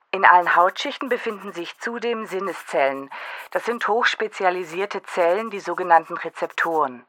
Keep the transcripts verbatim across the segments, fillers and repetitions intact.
In allen Hautschichten befinden sich zudem Sinneszellen. Das sind hochspezialisierte Zellen, die sogenannten Rezeptoren.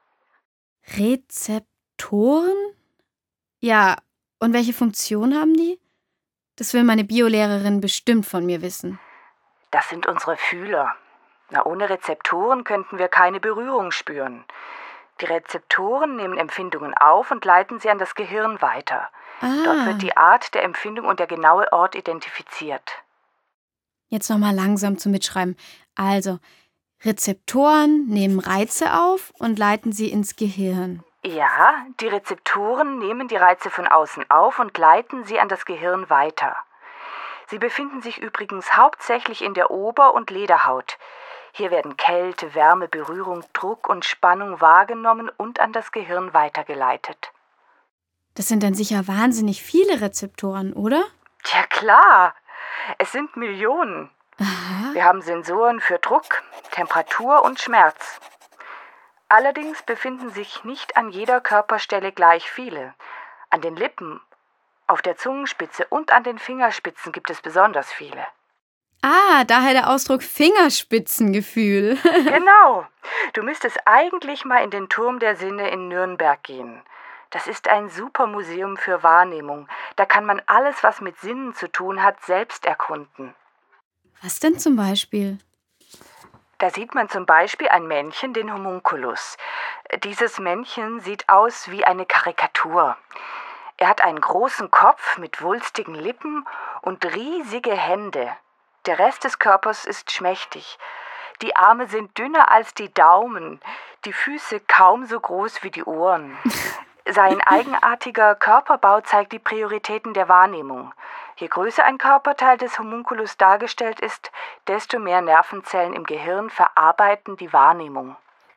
Rezeptoren? Ja, und welche Funktion haben die? Das will meine Biolehrerin bestimmt von mir wissen. Das sind unsere Fühler. Na, ohne Rezeptoren könnten wir keine Berührung spüren. Die Rezeptoren nehmen Empfindungen auf und leiten sie an das Gehirn weiter. Ah. Dort wird die Art der Empfindung und der genaue Ort identifiziert. Jetzt nochmal langsam zum Mitschreiben. Also, Rezeptoren nehmen Reize auf und leiten sie ins Gehirn. Ja, die Rezeptoren nehmen die Reize von außen auf und leiten sie an das Gehirn weiter. Sie befinden sich übrigens hauptsächlich in der Ober- und Lederhaut. Hier werden Kälte, Wärme, Berührung, Druck und Spannung wahrgenommen und an das Gehirn weitergeleitet. Das sind dann sicher wahnsinnig viele Rezeptoren, oder? Ja klar, es sind Millionen. Aha. Wir haben Sensoren für Druck, Temperatur und Schmerz. Allerdings befinden sich nicht an jeder Körperstelle gleich viele. An den Lippen, auf der Zungenspitze und an den Fingerspitzen gibt es besonders viele. Ah, daher der Ausdruck Fingerspitzengefühl. Genau. Du müsstest eigentlich mal in den Turm der Sinne in Nürnberg gehen. Das ist ein super Museum für Wahrnehmung. Da kann man alles, was mit Sinnen zu tun hat, selbst erkunden. Was denn zum Beispiel? Da sieht man zum Beispiel ein Männchen, den Homunculus. Dieses Männchen sieht aus wie eine Karikatur. Er hat einen großen Kopf mit wulstigen Lippen und riesige Hände. Der Rest des Körpers ist schmächtig. Die Arme sind dünner als die Daumen, die Füße kaum so groß wie die Ohren. Sein eigenartiger Körperbau zeigt die Prioritäten der Wahrnehmung. Je größer ein Körperteil des Homunculus dargestellt ist, desto mehr Nervenzellen im Gehirn verarbeiten die Wahrnehmung.